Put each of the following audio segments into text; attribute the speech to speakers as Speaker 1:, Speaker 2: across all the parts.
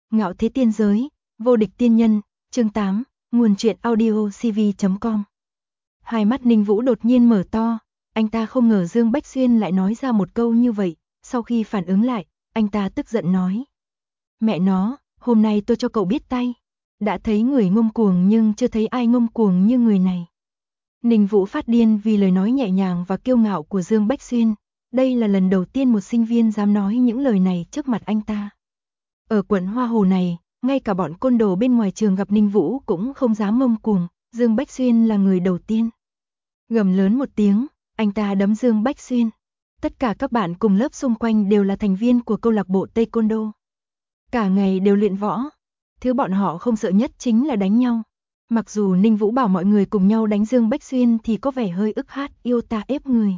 Speaker 1: Ngạo thế tiên giới, vô địch tiên nhân, chương 8, nguồn truyện audio cv.com. Hai mắt Ninh Vũ đột nhiên mở to, anh ta không ngờ Dương Bách Xuyên lại nói ra một câu như vậy, sau khi phản ứng lại, anh ta tức giận nói. Mẹ nó, hôm nay tôi cho cậu biết tay, đã thấy người ngông cuồng nhưng chưa thấy ai ngông cuồng như người này. Ninh Vũ phát điên vì lời nói nhẹ nhàng và kiêu ngạo của Dương Bách Xuyên, đây là lần đầu tiên một sinh viên dám nói những lời này trước mặt anh ta. Ở quận Hoa Hồ này, ngay cả bọn côn đồ bên ngoài trường gặp Ninh Vũ cũng không dám ngông cuồng, Dương Bách Xuyên là người đầu tiên. Gầm lớn một tiếng, anh ta đấm Dương Bách Xuyên. Tất cả các bạn cùng lớp xung quanh đều là thành viên của câu lạc bộ Taekwondo. Cả ngày đều luyện võ. Thứ bọn họ không sợ nhất chính là đánh nhau. Mặc dù Ninh Vũ bảo mọi người cùng nhau đánh Dương Bách Xuyên thì có vẻ hơi ức hát yêu ta ép người.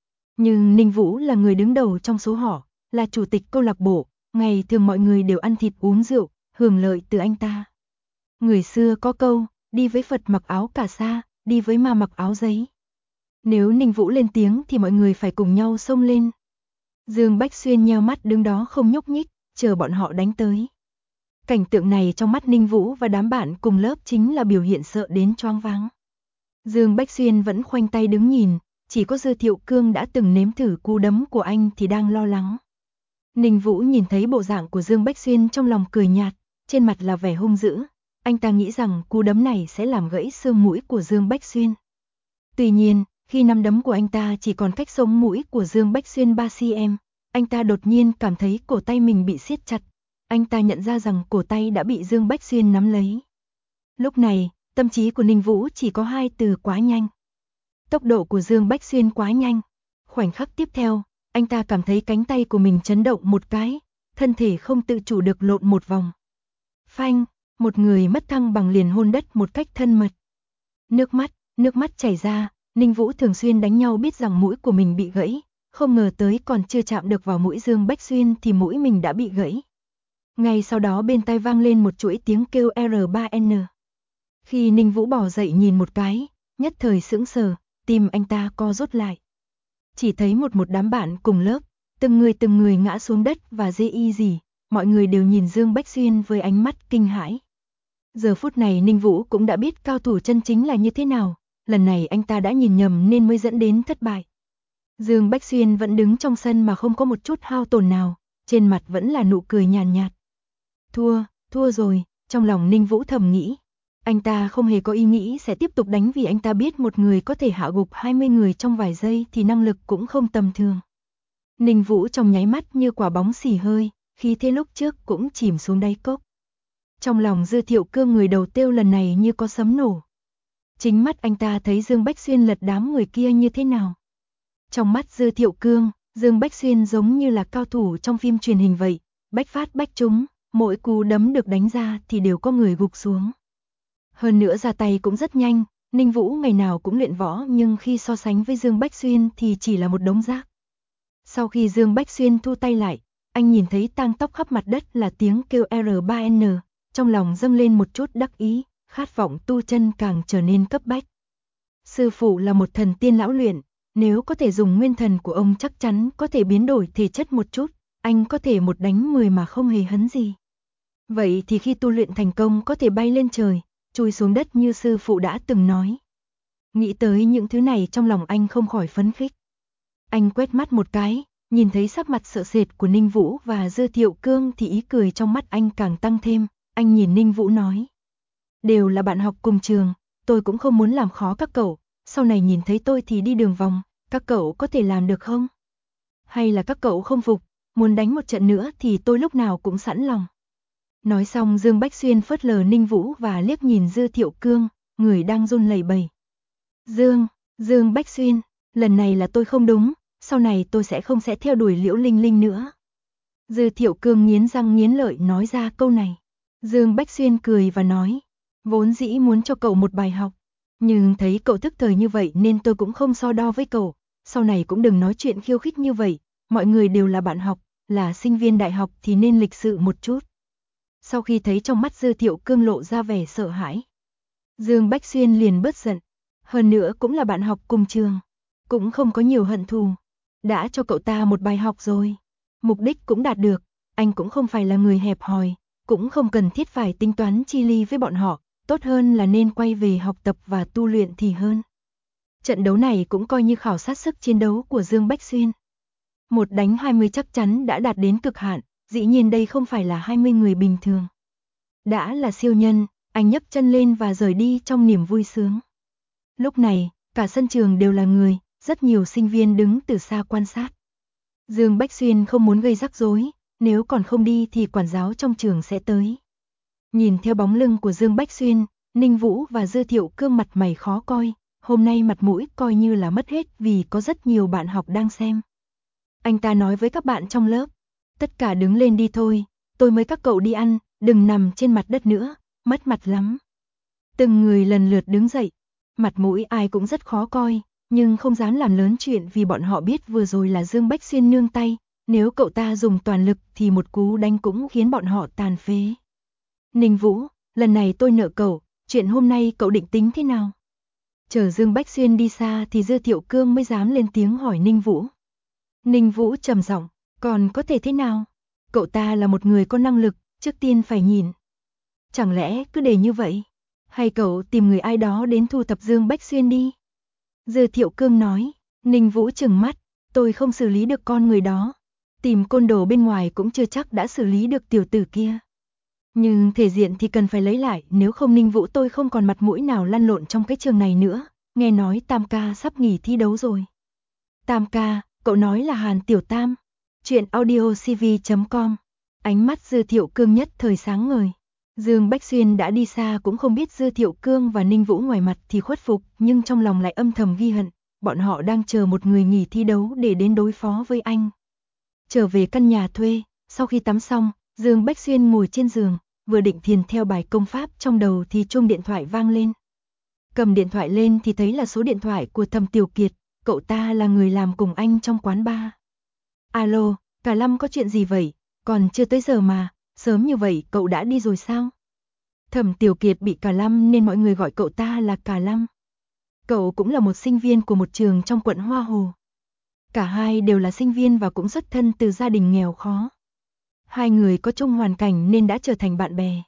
Speaker 1: Nhưng Ninh Vũ là người đứng đầu trong số họ, là chủ tịch câu lạc bộ, ngày thường mọi người đều ăn thịt uống rượu, hưởng lợi từ anh ta. Người xưa có câu, đi với Phật mặc áo cà sa, đi với ma mặc áo giấy. Nếu Ninh Vũ lên tiếng thì mọi người phải cùng nhau xông lên. Dương Bách Xuyên nheo mắt đứng đó không nhúc nhích, chờ bọn họ đánh tới. Cảnh tượng này trong mắt Ninh Vũ và đám bạn cùng lớp chính là biểu hiện sợ đến choáng váng. Dương Bách Xuyên vẫn khoanh tay đứng nhìn, chỉ có Dư Thiệu Cương đã từng nếm thử cú đấm của anh thì đang lo lắng. Ninh Vũ nhìn thấy bộ dạng của Dương Bách Xuyên trong lòng cười nhạt, trên mặt là vẻ hung dữ. Anh ta nghĩ rằng cú đấm này sẽ làm gãy xương mũi của Dương Bách Xuyên. Tuy nhiên, khi nắm đấm của anh ta chỉ còn cách sống mũi của Dương Bách Xuyên 3 cm, anh ta đột nhiên cảm thấy cổ tay mình bị siết chặt. Anh ta nhận ra rằng cổ tay đã bị Dương Bách Xuyên nắm lấy. Lúc này, tâm trí của Ninh Vũ chỉ có hai từ: quá nhanh. Tốc độ của Dương Bách Xuyên quá nhanh. Khoảnh khắc tiếp theo, anh ta cảm thấy cánh tay của mình chấn động một cái, thân thể không tự chủ được lộn một vòng. Phanh, một người mất thăng bằng liền hôn đất một cách thân mật. Nước mắt chảy ra, Ninh Vũ thường xuyên đánh nhau biết rằng mũi của mình bị gãy, không ngờ tới còn chưa chạm được vào mũi Dương Bách Xuyên thì mũi mình đã bị gãy. Ngay sau đó bên tai vang lên một chuỗi tiếng kêu R3N. Khi Ninh Vũ bò dậy nhìn một cái, nhất thời sững sờ, tim anh ta co rút lại. Chỉ thấy một đám bạn cùng lớp, từng người ngã xuống đất và dê y gì, mọi người đều nhìn Dương Bách Xuyên với ánh mắt kinh hãi. Giờ phút này Ninh Vũ cũng đã biết cao thủ chân chính là như thế nào, lần này anh ta đã nhìn nhầm nên mới dẫn đến thất bại. Dương Bách Xuyên vẫn đứng trong sân mà không có một chút hao tổn nào, trên mặt vẫn là nụ cười nhàn nhạt. Thua rồi, trong lòng Ninh Vũ thầm nghĩ. Anh ta không hề có ý nghĩ sẽ tiếp tục đánh vì anh ta biết một người có thể hạ gục 20 người trong vài giây thì năng lực cũng không tầm thường. Ninh Vũ trong nháy mắt như quả bóng xì hơi, khí thế lúc trước cũng chìm xuống đáy cốc. Trong lòng Dư Thiệu Cương người đầu tiêu lần này như có sấm nổ. Chính mắt anh ta thấy Dương Bách Xuyên lật đám người kia như thế nào. Trong mắt Dư Thiệu Cương, Dương Bách Xuyên giống như là cao thủ trong phim truyền hình vậy, bách phát bách trúng, mỗi cú đấm được đánh ra thì đều có người gục xuống. Hơn nữa ra tay cũng rất nhanh, Ninh Vũ ngày nào cũng luyện võ nhưng khi so sánh với Dương Bách Xuyên thì chỉ là một đống rác. Sau khi Dương Bách Xuyên thu tay lại, anh nhìn thấy tang tóc khắp mặt đất là tiếng kêu R3N, trong lòng dâng lên một chút đắc ý, khát vọng tu chân càng trở nên cấp bách. Sư phụ là một thần tiên lão luyện, nếu có thể dùng nguyên thần của ông chắc chắn có thể biến đổi thể chất một chút, anh có thể một đánh 10 mà không hề hấn gì. Vậy thì khi tu luyện thành công có thể bay lên trời, chui xuống đất như sư phụ đã từng nói. Nghĩ tới những thứ này trong lòng anh không khỏi phấn khích. Anh quét mắt một cái, nhìn thấy sắc mặt sợ sệt của Ninh Vũ và Dư Thiệu Cương thì ý cười trong mắt anh càng tăng thêm. Anh nhìn Ninh Vũ nói. Đều là bạn học cùng trường, tôi cũng không muốn làm khó các cậu, sau này nhìn thấy tôi thì đi đường vòng, các cậu có thể làm được không? Hay là các cậu không phục, muốn đánh một trận nữa thì tôi lúc nào cũng sẵn lòng. Nói xong Dương Bách Xuyên phớt lờ Ninh Vũ và liếc nhìn Dư Thiệu Cương, người đang run lẩy bẩy. Dương Bách Xuyên, lần này là tôi không đúng, sau này tôi sẽ không theo đuổi Liễu Linh Linh nữa. Dư Thiệu Cương nghiến răng nghiến lợi nói ra câu này. Dương Bách Xuyên cười và nói, vốn dĩ muốn cho cậu một bài học, nhưng thấy cậu thức thời như vậy nên tôi cũng không so đo với cậu, sau này cũng đừng nói chuyện khiêu khích như vậy, mọi người đều là bạn học, là sinh viên đại học thì nên lịch sự một chút. Sau khi thấy trong mắt Dư Thiệu Cương lộ ra vẻ sợ hãi, Dương Bách Xuyên liền bớt giận, hơn nữa cũng là bạn học cùng trường, cũng không có nhiều hận thù, đã cho cậu ta một bài học rồi, mục đích cũng đạt được, anh cũng không phải là người hẹp hòi, cũng không cần thiết phải tính toán chi ly với bọn họ, tốt hơn là nên quay về học tập và tu luyện thì hơn. Trận đấu này cũng coi như khảo sát sức chiến đấu của Dương Bách Xuyên. 1 đánh 20 chắc chắn đã đạt đến cực hạn, dĩ nhiên đây không phải là 20 người bình thường. Đã là siêu nhân, anh nhấc chân lên và rời đi trong niềm vui sướng. Lúc này, cả sân trường đều là người, rất nhiều sinh viên đứng từ xa quan sát. Dương Bách Xuyên không muốn gây rắc rối, nếu còn không đi thì quản giáo trong trường sẽ tới. Nhìn theo bóng lưng của Dương Bách Xuyên, Ninh Vũ và Dư Thiệu Cương mặt mày khó coi, hôm nay mặt mũi coi như là mất hết vì có rất nhiều bạn học đang xem. Anh ta nói với các bạn trong lớp, tất cả đứng lên đi thôi, tôi mới các cậu đi ăn, đừng nằm trên mặt đất nữa, mất mặt lắm. Từng người lần lượt đứng dậy, mặt mũi ai cũng rất khó coi, nhưng không dám làm lớn chuyện vì bọn họ biết vừa rồi là Dương Bách Xuyên nương tay, nếu cậu ta dùng toàn lực thì một cú đánh cũng khiến bọn họ tàn phế. Ninh Vũ, lần này tôi nợ cậu, chuyện hôm nay cậu định tính thế nào? Chờ Dương Bách Xuyên đi xa thì Dư Thiệu Cương mới dám lên tiếng hỏi Ninh Vũ. Ninh Vũ trầm giọng, còn có thể thế nào? Cậu ta là một người có năng lực, trước tiên phải nhìn. Chẳng lẽ cứ để như vậy? Hay cậu tìm người ai đó đến thu thập Dương Bách Xuyên đi? Dư Thiệu Cương nói, Ninh Vũ trừng mắt, tôi không xử lý được con người đó. Tìm côn đồ bên ngoài cũng chưa chắc đã xử lý được tiểu tử kia. Nhưng thể diện thì cần phải lấy lại, nếu không Ninh Vũ tôi không còn mặt mũi nào lăn lộn trong cái trường này nữa. Nghe nói Tam ca sắp nghỉ thi đấu rồi. Tam ca, cậu nói là Hàn Tiểu Tam. Chuyện audiocv.com. Ánh mắt Dư Thiệu Cương nhất thời sáng ngời. Dương Bách Xuyên đã đi xa cũng không biết Dư Thiệu Cương và Ninh Vũ ngoài mặt thì khuất phục, nhưng trong lòng lại âm thầm ghi hận, bọn họ đang chờ một người nghỉ thi đấu để đến đối phó với anh. Trở về căn nhà thuê, sau khi tắm xong, Dương Bách Xuyên ngồi trên giường, vừa định thiền theo bài công pháp trong đầu thì chuông điện thoại vang lên. Cầm điện thoại lên thì thấy là số điện thoại của Thẩm Tiểu Kiệt, cậu ta là người làm cùng anh trong quán bar. Alo, Cả Lâm có chuyện gì vậy? Còn chưa tới giờ mà, sớm như vậy cậu đã đi rồi sao? Thẩm Tiểu Kiệt bị Cả Lâm nên mọi người gọi cậu ta là Cả Lâm. Cậu cũng là một sinh viên của một trường trong quận Hoa Hồ. Cả hai đều là sinh viên và cũng xuất thân từ gia đình nghèo khó. Hai người có chung hoàn cảnh nên đã trở thành bạn bè.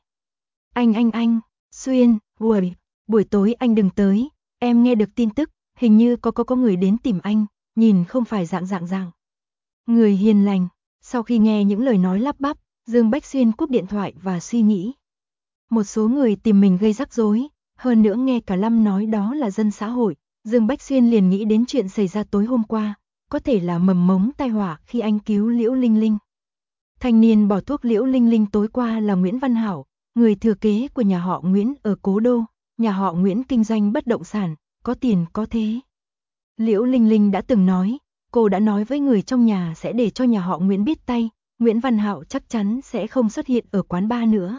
Speaker 1: Anh, Xuyên, buổi tối anh đừng tới, em nghe được tin tức, hình như có người đến tìm anh, nhìn không phải dạng. Người hiền lành. Sau khi nghe những lời nói lắp bắp, Dương Bách Xuyên cúp điện thoại và suy nghĩ. Một số người tìm mình gây rắc rối, hơn nữa nghe Cả Lâm nói đó là dân xã hội, Dương Bách Xuyên liền nghĩ đến chuyện xảy ra tối hôm qua, có thể là mầm mống tai họa khi anh cứu Liễu Linh Linh. Thanh niên bỏ thuốc Liễu Linh Linh tối qua là Nguyễn Văn Hảo, người thừa kế của nhà họ Nguyễn ở Cố Đô, nhà họ Nguyễn kinh doanh bất động sản, có tiền có thế. Liễu Linh Linh đã từng nói, cô đã nói với người trong nhà sẽ để cho nhà họ Nguyễn biết tay, Nguyễn Văn Hạo chắc chắn sẽ không xuất hiện ở quán bar nữa.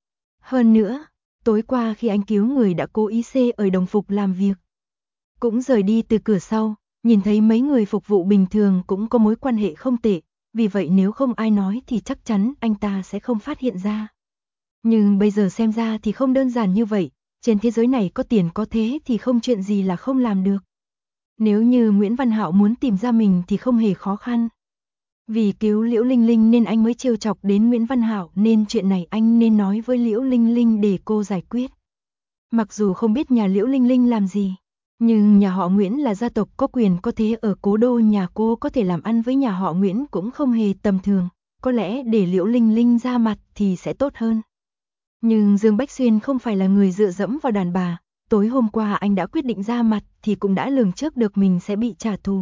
Speaker 1: Hơn nữa, tối qua khi anh cứu người đã cố ý xê ở đồng phục làm việc. Cũng rời đi từ cửa sau, nhìn thấy mấy người phục vụ bình thường cũng có mối quan hệ không tệ, vì vậy nếu không ai nói thì chắc chắn anh ta sẽ không phát hiện ra. Nhưng bây giờ xem ra thì không đơn giản như vậy, trên thế giới này có tiền có thế thì không chuyện gì là không làm được. Nếu như Nguyễn Văn Hạo muốn tìm ra mình thì không hề khó khăn. Vì cứu Liễu Linh Linh nên anh mới trêu chọc đến Nguyễn Văn Hạo, nên chuyện này anh nên nói với Liễu Linh Linh để cô giải quyết. Mặc dù không biết nhà Liễu Linh Linh làm gì, nhưng nhà họ Nguyễn là gia tộc có quyền có thế ở Cố Đô, nhà cô có thể làm ăn với nhà họ Nguyễn cũng không hề tầm thường, có lẽ để Liễu Linh Linh ra mặt thì sẽ tốt hơn. Nhưng Dương Bách Xuyên không phải là người dựa dẫm vào đàn bà, tối hôm qua anh đã quyết định ra mặt thì cũng đã lường trước được mình sẽ bị trả thù.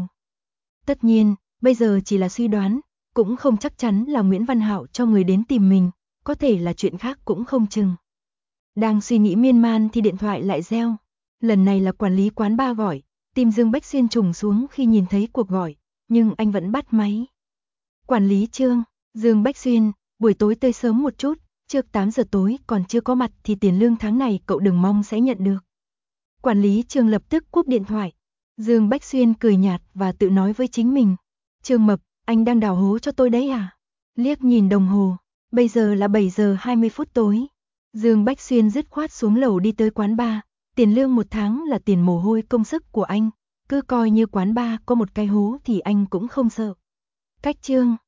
Speaker 1: Tất nhiên, bây giờ chỉ là suy đoán, cũng không chắc chắn là Nguyễn Văn Hạo cho người đến tìm mình, có thể là chuyện khác cũng không chừng. Đang suy nghĩ miên man thì điện thoại lại reo. Lần này là quản lý quán bar gọi, tim Dương Bách Xuyên trùng xuống khi nhìn thấy cuộc gọi, nhưng anh vẫn bắt máy. Quản lý Trương, Dương Bách Xuyên, buổi tối tới sớm một chút, trước 8 giờ tối còn chưa có mặt thì tiền lương tháng này cậu đừng mong sẽ nhận được. Quản lý Trương lập tức cúp điện thoại. Dương Bách Xuyên cười nhạt và tự nói với chính mình. Trương Mập, anh đang đào hố cho tôi đấy à? Liếc nhìn đồng hồ, bây giờ là 7 giờ 20 phút tối. Dương Bách Xuyên dứt khoát xuống lầu đi tới quán bar. Tiền lương một tháng là tiền mồ hôi công sức của anh. Cứ coi như quán bar có một cái hố thì anh cũng không sợ. Cách Trương.